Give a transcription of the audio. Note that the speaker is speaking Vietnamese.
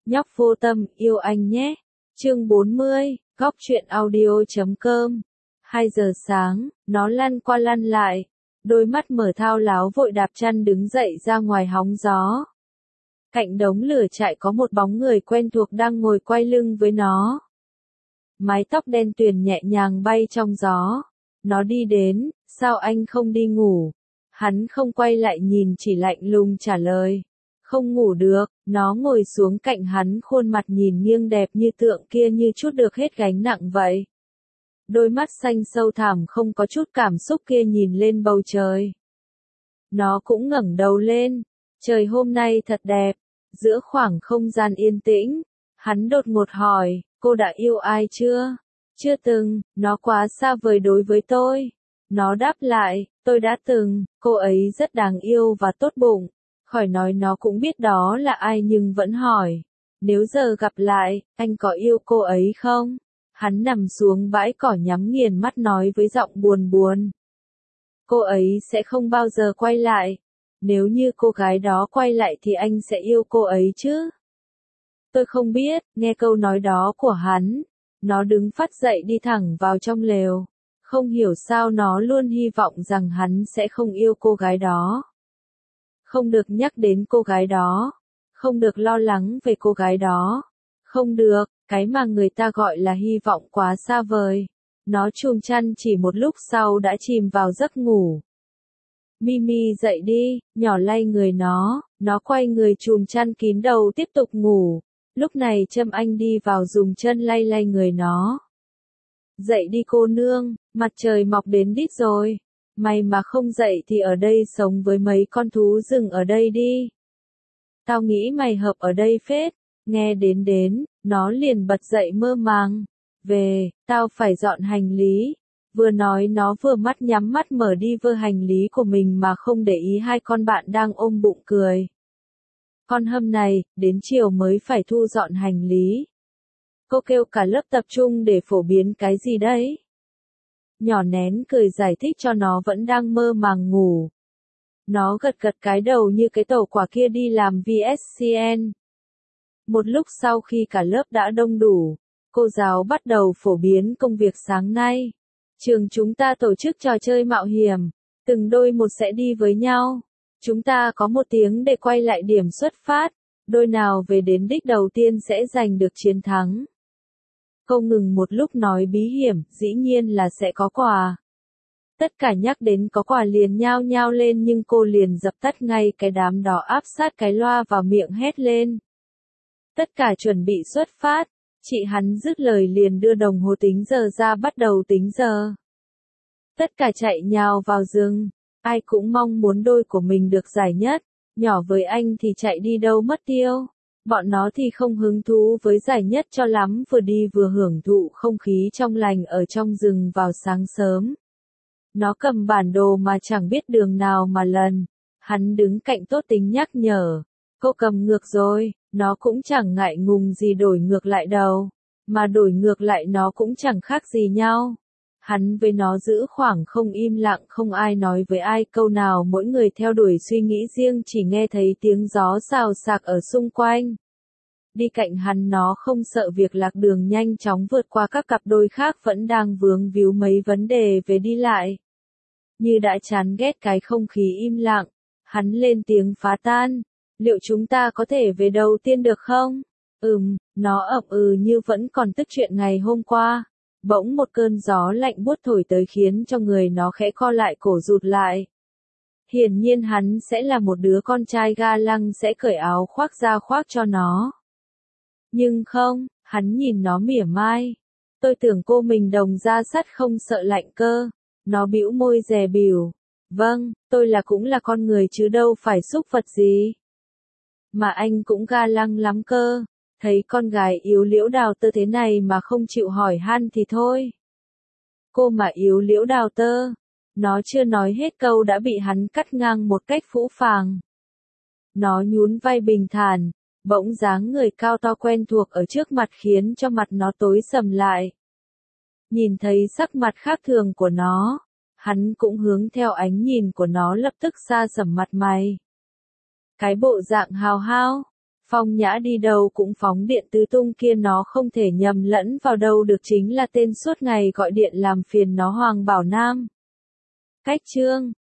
Nhóc vô tâm, yêu anh nhé. Chương 40, góc truyện audio.com. 2 giờ sáng, nó lăn qua lăn lại, đôi mắt mở thao láo vội đạp chăn đứng dậy ra ngoài hóng gió. Cạnh đống lửa trại có một bóng người quen thuộc đang ngồi quay lưng với nó. Mái tóc đen tuyền nhẹ nhàng bay trong gió. Nó đi đến, sao anh không đi ngủ? Hắn không quay lại nhìn, chỉ lạnh lùng trả lời. Không ngủ được. Nó ngồi xuống cạnh hắn, khuôn mặt nhìn nghiêng đẹp như tượng kia như trút được hết gánh nặng vậy. Đôi mắt xanh sâu thẳm không có chút cảm xúc kia nhìn lên bầu trời. Nó cũng ngẩng đầu lên. Trời hôm nay thật đẹp. Giữa khoảng không gian yên tĩnh, hắn đột ngột hỏi, cô đã yêu ai chưa? Chưa từng, nó quá xa vời đối với tôi. Nó đáp lại, tôi đã từng, cô ấy rất đáng yêu và tốt bụng. Khỏi nói nó cũng biết đó là ai nhưng vẫn hỏi. Nếu giờ gặp lại, anh có yêu cô ấy không? Hắn nằm xuống bãi cỏ nhắm nghiền mắt nói với giọng buồn buồn. Cô ấy sẽ không bao giờ quay lại. Nếu như cô gái đó quay lại thì anh sẽ yêu cô ấy chứ? Tôi không biết, nghe câu nói đó của hắn. Nó đứng phắt dậy đi thẳng vào trong lều. Không hiểu sao nó luôn hy vọng rằng hắn sẽ không yêu cô gái đó. Không được nhắc đến cô gái đó. Không được lo lắng về cô gái đó. Không được, cái mà người ta gọi là hy vọng quá xa vời. Nó chùm chăn chỉ một lúc sau đã chìm vào giấc ngủ. Mimi dậy đi, nhỏ lay người nó quay người chùm chăn kín đầu tiếp tục ngủ. Lúc này Trâm Anh đi vào dùng chân lay lay người nó. Dậy đi cô nương, mặt trời mọc đến đít rồi. Mày mà không dậy thì ở đây sống với mấy con thú rừng ở đây đi. Tao nghĩ mày hợp ở đây phết. Nghe đến, nó liền bật dậy mơ màng. Về, tao phải dọn hành lý. Vừa nói nó vừa mắt nhắm mắt mở đi vơ hành lý của mình mà không để ý hai con bạn đang ôm bụng cười. Con hâm này, đến chiều mới phải thu dọn hành lý. Cô kêu cả lớp tập trung để phổ biến cái gì đấy? Nhỏ nén cười giải thích cho nó vẫn đang mơ màng ngủ. Nó gật gật cái đầu như cái tàu quả kia đi làm VSCN. Một lúc sau khi cả lớp đã đông đủ, cô giáo bắt đầu phổ biến công việc sáng nay. Trường chúng ta tổ chức trò chơi mạo hiểm, từng đôi một sẽ đi với nhau. Chúng ta có 1 tiếng để quay lại điểm xuất phát, đôi nào về đến đích đầu tiên sẽ giành được chiến thắng. Cô ngừng một lúc nói bí hiểm, dĩ nhiên là sẽ có quà. Tất cả nhắc đến có quà liền nhao nhao lên nhưng cô liền dập tắt ngay cái đám đó áp sát cái loa vào miệng hét lên. Tất cả chuẩn bị xuất phát. Chị hắn dứt lời liền đưa đồng hồ tính giờ ra bắt đầu tính giờ. Tất cả chạy nhào vào rừng. Ai cũng mong muốn đôi của mình được giải nhất. Nhỏ với anh thì chạy đi đâu mất tiêu. Bọn nó thì không hứng thú với giải nhất cho lắm, vừa đi vừa hưởng thụ không khí trong lành ở trong rừng vào sáng sớm. Nó cầm bản đồ mà chẳng biết đường nào mà lần. Hắn đứng cạnh tốt tính nhắc nhở. Cô cầm ngược rồi, nó cũng chẳng ngại ngùng gì đổi ngược lại đâu. Mà đổi ngược lại nó cũng chẳng khác gì nhau. Hắn với nó giữ khoảng không im lặng, không ai nói với ai câu nào, mỗi người theo đuổi suy nghĩ riêng, chỉ nghe thấy tiếng gió xào xạc ở xung quanh. Đi cạnh hắn nó không sợ việc lạc đường, nhanh chóng vượt qua các cặp đôi khác vẫn đang vướng víu mấy vấn đề về đi lại. Như đã chán ghét cái không khí im lặng, hắn lên tiếng phá tan. Liệu chúng ta có thể về đầu tiên được không? Nó ậm như vẫn còn tức chuyện ngày hôm qua. Bỗng một cơn gió lạnh buốt thổi tới khiến cho người nó khẽ co lại cổ rụt lại. Hiển nhiên hắn sẽ là một đứa con trai ga lăng sẽ cởi áo khoác ra khoác cho nó. Nhưng không, hắn nhìn nó mỉa mai. Tôi tưởng cô mình đồng da sắt không sợ lạnh cơ. Nó bĩu môi dè bỉu. Vâng, tôi cũng là con người chứ đâu phải súc vật gì. Mà anh cũng ga lăng lắm cơ. Thấy con gái yếu liễu đào tơ thế này mà không chịu hỏi han thì thôi. Cô mà yếu liễu đào tơ. Nó chưa nói hết câu đã bị hắn cắt ngang một cách phũ phàng. Nó nhún vai bình thản. Bỗng dáng người cao to quen thuộc ở trước mặt khiến cho mặt nó tối sầm lại. Nhìn thấy sắc mặt khác thường của nó, hắn cũng hướng theo ánh nhìn của nó lập tức xa sầm mặt mày. Cái bộ dạng hào hao, Phong Nhã đi đâu cũng phóng điện tứ tung kia, nó không thể nhầm lẫn vào đâu được, chính là tên suốt ngày gọi điện làm phiền nó Hoàng Bảo Nam. Cách chương